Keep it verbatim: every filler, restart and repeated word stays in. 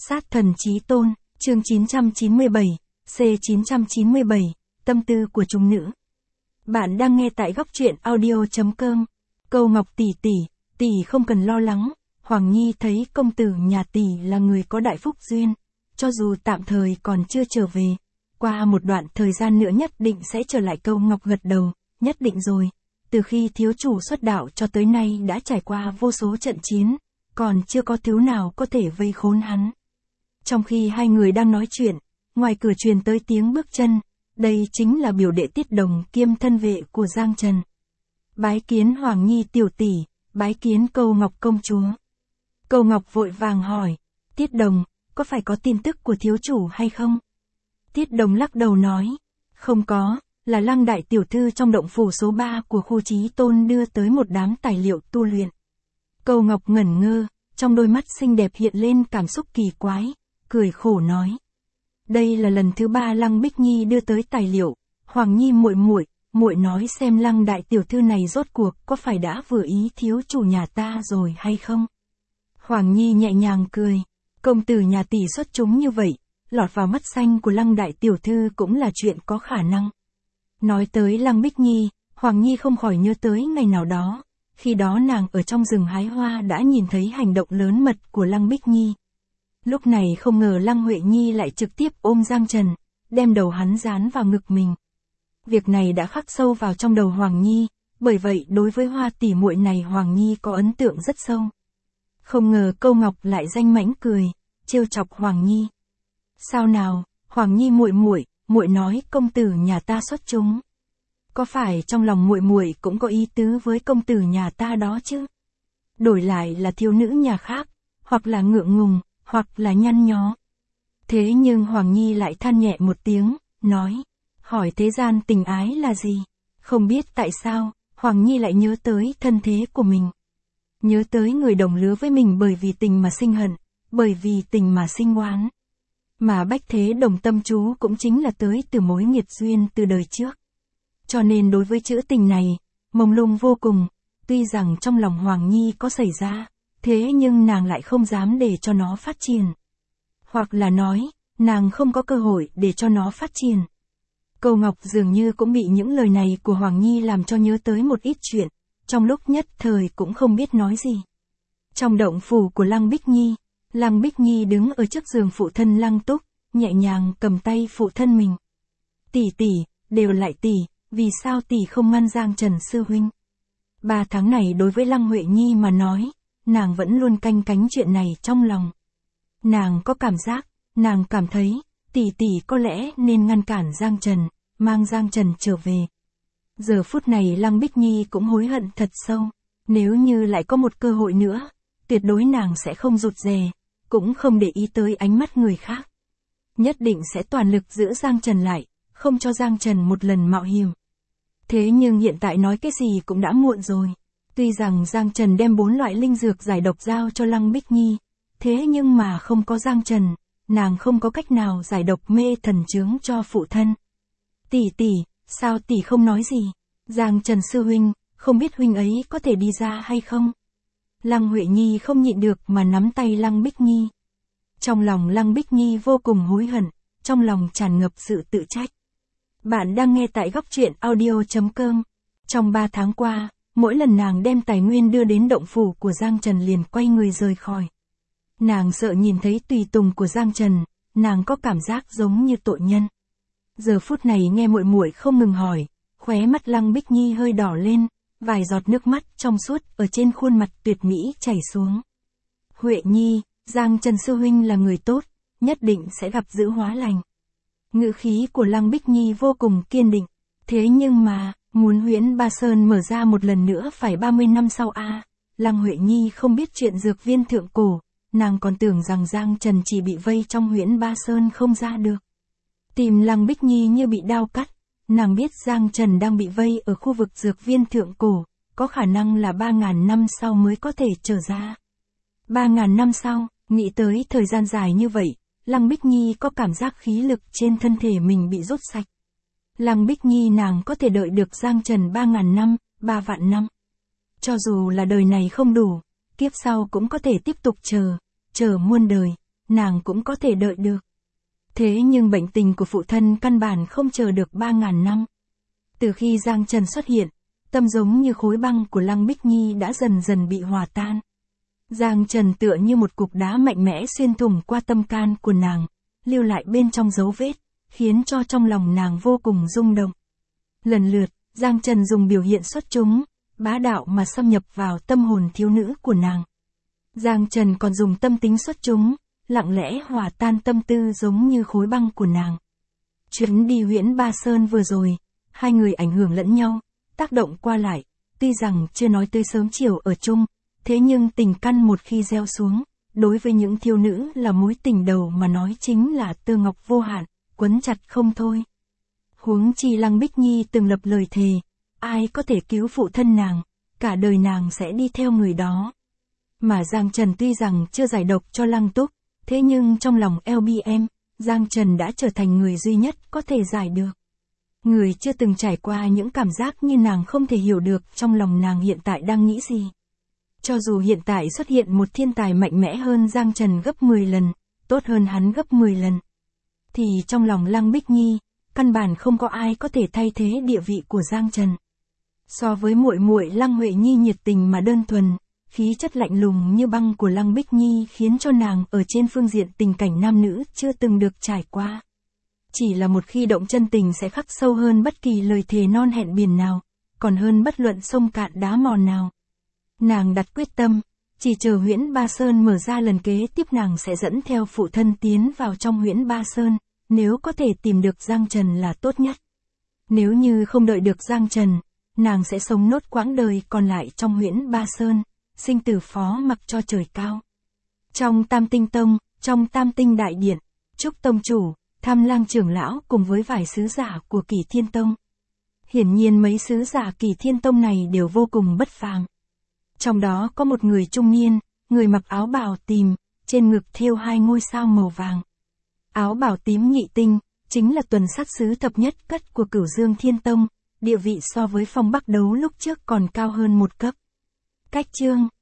Sát thần chí tôn, chương chín trăm chín mươi bảy, C chín trăm chín mươi bảy, tâm tư của chúng nữ. Bạn đang nghe tại góc truyện audio chấm com. Câu Ngọc tỷ tỷ, tỷ không cần lo lắng, Hoàng Nhi thấy công tử nhà tỷ là người có đại phúc duyên, cho dù tạm thời còn chưa trở về, qua một đoạn thời gian nữa nhất định sẽ trở lại. Câu Ngọc gật đầu, nhất định rồi, từ khi thiếu chủ xuất đạo cho tới nay đã trải qua vô số trận chiến, còn chưa có thứ nào có thể vây khốn hắn. Trong khi hai người đang nói chuyện, ngoài cửa truyền tới tiếng bước chân, đây chính là biểu đệ Tiết Đồng kiêm thân vệ của Giang Trần. Bái kiến Hoàng Nhi tiểu tỷ, bái kiến Câu Ngọc công chúa. Câu Ngọc vội vàng hỏi, Tiết Đồng, có phải có tin tức của thiếu chủ hay không? Tiết Đồng lắc đầu nói, không có, là Lăng đại tiểu thư trong động phủ số ba của khu Chí Tôn đưa tới một đám tài liệu tu luyện. Câu Ngọc ngẩn ngơ, trong đôi mắt xinh đẹp hiện lên cảm xúc kỳ quái, cười khổ nói. Đây là lần thứ ba Lăng Bích Nhi đưa tới tài liệu, Hoàng Nhi muội muội, muội nói xem Lăng đại tiểu thư này rốt cuộc có phải đã vừa ý thiếu chủ nhà ta rồi hay không? Hoàng Nhi nhẹ nhàng cười, công tử nhà tỷ xuất chúng như vậy, lọt vào mắt xanh của Lăng đại tiểu thư cũng là chuyện có khả năng. Nói tới Lăng Bích Nhi, Hoàng Nhi không khỏi nhớ tới ngày nào đó, khi đó nàng ở trong rừng hái hoa đã nhìn thấy hành động lớn mật của Lăng Bích Nhi. Lúc này không ngờ Lăng Huệ Nhi lại trực tiếp ôm Giang Trần, đem đầu hắn dán vào ngực mình. Việc này đã khắc sâu vào trong đầu Hoàng Nhi, bởi vậy đối với Hoa tỷ muội này Hoàng Nhi có ấn tượng rất sâu. Không ngờ Câu Ngọc lại danh mãnh cười, trêu chọc Hoàng Nhi. Sao nào, Hoàng Nhi muội muội, muội nói công tử nhà ta xuất chúng. Có phải trong lòng muội muội cũng có ý tứ với công tử nhà ta đó chứ? Đổi lại là thiếu nữ nhà khác, hoặc là ngượng ngùng, hoặc là nhăn nhó. Thế nhưng Hoàng Nhi lại than nhẹ một tiếng, nói, hỏi thế gian tình ái là gì? Không biết tại sao, Hoàng Nhi lại nhớ tới thân thế của mình. Nhớ tới người đồng lứa với mình bởi vì tình mà sinh hận, bởi vì tình mà sinh oán. Mà Bách Thế Đồng tâm chú cũng chính là tới từ mối nghiệt duyên từ đời trước. Cho nên đối với chữ tình này, mông lung vô cùng, tuy rằng trong lòng Hoàng Nhi có xảy ra, thế nhưng nàng lại không dám để cho nó phát triển. Hoặc là nói, nàng không có cơ hội để cho nó phát triển. Câu Ngọc dường như cũng bị những lời này của Hoàng Nhi làm cho nhớ tới một ít chuyện, trong lúc nhất thời cũng không biết nói gì. Trong động phủ của Lăng Bích Nhi, Lăng Bích Nhi đứng ở trước giường phụ thân Lăng Túc, nhẹ nhàng cầm tay phụ thân mình. Tỷ tỷ, đều lại tỷ, vì sao tỷ không ngăn Giang Trần sư huynh? Ba tháng này đối với Lăng Huệ Nhi mà nói, nàng vẫn luôn canh cánh chuyện này trong lòng. Nàng có cảm giác, nàng cảm thấy, tỷ tỷ có lẽ nên ngăn cản Giang Trần, mang Giang Trần trở về. Giờ phút này Lăng Bích Nhi cũng hối hận thật sâu, nếu như lại có một cơ hội nữa, tuyệt đối nàng sẽ không rụt rè, cũng không để ý tới ánh mắt người khác. Nhất định sẽ toàn lực giữ Giang Trần lại, không cho Giang Trần một lần mạo hiểm. Thế nhưng hiện tại nói cái gì cũng đã muộn rồi. Tuy rằng Giang Trần đem bốn loại linh dược giải độc giao cho Lăng Bích Nhi, thế nhưng mà không có Giang Trần, nàng không có cách nào giải độc mê thần chướng cho phụ thân. Tỷ tỷ, sao tỷ không nói gì? Giang Trần sư huynh, không biết huynh ấy có thể đi ra hay không? Lăng Huệ Nhi không nhịn được mà nắm tay Lăng Bích Nhi. Trong lòng Lăng Bích Nhi vô cùng hối hận, trong lòng tràn ngập sự tự trách. Bạn đang nghe tại góc truyện audio chấm com. Trong ba tháng qua, mỗi lần nàng đem tài nguyên đưa đến động phủ của Giang Trần liền quay người rời khỏi. Nàng sợ nhìn thấy tùy tùng của Giang Trần, nàng có cảm giác giống như tội nhân. Giờ phút này nghe muội muội không ngừng hỏi, khóe mắt Lăng Bích Nhi hơi đỏ lên, vài giọt nước mắt trong suốt ở trên khuôn mặt tuyệt mỹ chảy xuống. Huệ Nhi, Giang Trần sư huynh là người tốt, nhất định sẽ gặp dữ hóa lành. Ngữ khí của Lăng Bích Nhi vô cùng kiên định. Thế nhưng mà, muốn Huyễn Ba Sơn mở ra một lần nữa phải ba mươi năm sau a. À, Lăng Huệ Nhi không biết chuyện dược viên thượng cổ, nàng còn tưởng rằng Giang Trần chỉ bị vây trong Huyễn Ba Sơn không ra được. Tìm Lăng Bích Nhi như bị đao cắt, nàng biết Giang Trần đang bị vây ở khu vực dược viên thượng cổ, có khả năng là ba ngàn năm sau mới có thể trở ra. ba ngàn năm sau, nghĩ tới thời gian dài như vậy, Lăng Bích Nhi có cảm giác khí lực trên thân thể mình bị rút sạch. Lăng Bích Nhi nàng có thể đợi được Giang Trần ba ngàn năm, ba vạn năm. Cho dù là đời này không đủ, kiếp sau cũng có thể tiếp tục chờ, chờ muôn đời, nàng cũng có thể đợi được. Thế nhưng bệnh tình của phụ thân căn bản không chờ được ba ngàn năm. Từ khi Giang Trần xuất hiện, tâm giống như khối băng của Lăng Bích Nhi đã dần dần bị hòa tan. Giang Trần tựa như một cục đá mạnh mẽ xuyên thủng qua tâm can của nàng, lưu lại bên trong dấu vết, khiến cho trong lòng nàng vô cùng rung động. Lần lượt, Giang Trần dùng biểu hiện xuất chúng, bá đạo mà xâm nhập vào tâm hồn thiếu nữ của nàng. Giang Trần còn dùng tâm tính xuất chúng, lặng lẽ hòa tan tâm tư giống như khối băng của nàng. Chuyến đi Huyễn Ba Sơn vừa rồi, hai người ảnh hưởng lẫn nhau, tác động qua lại, tuy rằng chưa nói tới sớm chiều ở chung, thế nhưng tình căn một khi gieo xuống, đối với những thiếu nữ là mối tình đầu mà nói chính là tơ ngọc vô hạn, quấn chặt không thôi. Huống chi Lăng Bích Nhi từng lập lời thề, ai có thể cứu phụ thân nàng, cả đời nàng sẽ đi theo người đó. Mà Giang Trần tuy rằng chưa giải độc cho Lăng Túc, thế nhưng trong lòng lờ bê em, Giang Trần đã trở thành người duy nhất có thể giải được. Người chưa từng trải qua những cảm giác như nàng không thể hiểu được trong lòng nàng hiện tại đang nghĩ gì. Cho dù hiện tại xuất hiện một thiên tài mạnh mẽ hơn Giang Trần gấp mười lần, tốt hơn hắn gấp mười lần, thì trong lòng Lăng Bích Nhi, căn bản không có ai có thể thay thế địa vị của Giang Trần. So với muội muội Lăng Huệ Nhi nhiệt tình mà đơn thuần, khí chất lạnh lùng như băng của Lăng Bích Nhi khiến cho nàng ở trên phương diện tình cảnh nam nữ chưa từng được trải qua. Chỉ là một khi động chân tình sẽ khắc sâu hơn bất kỳ lời thề non hẹn biển nào, còn hơn bất luận sông cạn đá mòn nào. Nàng đặt quyết tâm, chỉ chờ Huyễn Ba Sơn mở ra lần kế tiếp nàng sẽ dẫn theo phụ thân tiến vào trong Huyễn Ba Sơn, nếu có thể tìm được Giang Trần là tốt nhất. Nếu như không đợi được Giang Trần, nàng sẽ sống nốt quãng đời còn lại trong Huyễn Ba Sơn, sinh tử phó mặc cho trời cao. Trong Tam Tinh Tông, trong Tam Tinh Đại Điện, Trúc Tông Chủ, Tham Lang trưởng lão cùng với vài sứ giả của Kỳ Thiên Tông. Hiển nhiên mấy sứ giả Kỳ Thiên Tông này đều vô cùng bất phàm. Trong đó có một người trung niên, người mặc áo bào tím, trên ngực thêu hai ngôi sao màu vàng. Áo bào tím nhị tinh, chính là tuần sát sứ thập nhất cất của Cửu Dương Thiên Tông, địa vị so với Phong Bắc Đấu lúc trước còn cao hơn một cấp. Cách chương